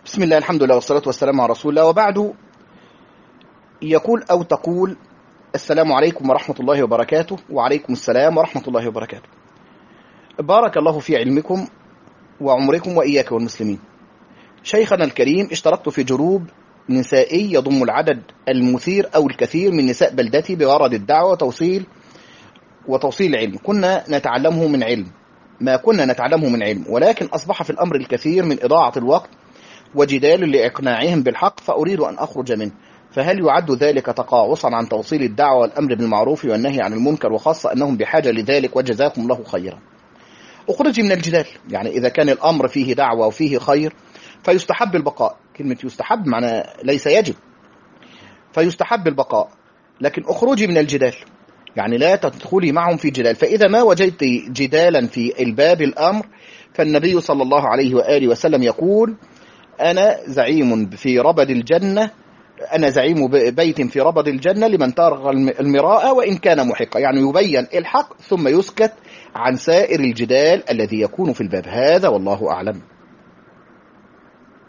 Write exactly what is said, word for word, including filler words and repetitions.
بسم الله، الحمد لله والصلاة والسلام على رسول الله، وبعد. يقول أو تقول: السلام عليكم ورحمة الله وبركاته. وعليكم السلام ورحمة الله وبركاته. بارك الله في علمكم وعمركم وإياك والمسلمين. شيخنا الكريم، اشتركت في جروب نسائي يضم العدد المثير أو الكثير من نساء بلدتي بغرض الدعوة وتوصيل وتوصيل العلم. كنا نتعلمه من علم ما كنا نتعلمه من علم ولكن أصبح في الأمر الكثير من إضاعة الوقت وجدال لإقناعهم بالحق، فأريد أن أخرج منه. فهل يعد ذلك تقاعصا عن توصيل الدعوة والأمر بالمعروف والنهي عن المنكر، وخاصة أنهم بحاجة لذلك وجزاكم الله خيرا؟ أخرج من الجدال. يعني إذا كان الأمر فيه دعوة وفيه خير فيستحب البقاء. كلمة يستحب معنى ليس يجب، فيستحب البقاء، لكن أخرجي من الجدال، يعني لا تدخلي معهم في جدال. فإذا ما وجدت جدالا في الباب الأمر، فالنبي صلى الله عليه وآله وسلم يقول: أنا زعيم في ربد الجنة أنا زعيم بيت في ربد الجنة لمن ترك المراء وإن كان محقا. يعني يبين الحق ثم يسكت عن سائر الجدال الذي يكون في الباب هذا، والله أعلم.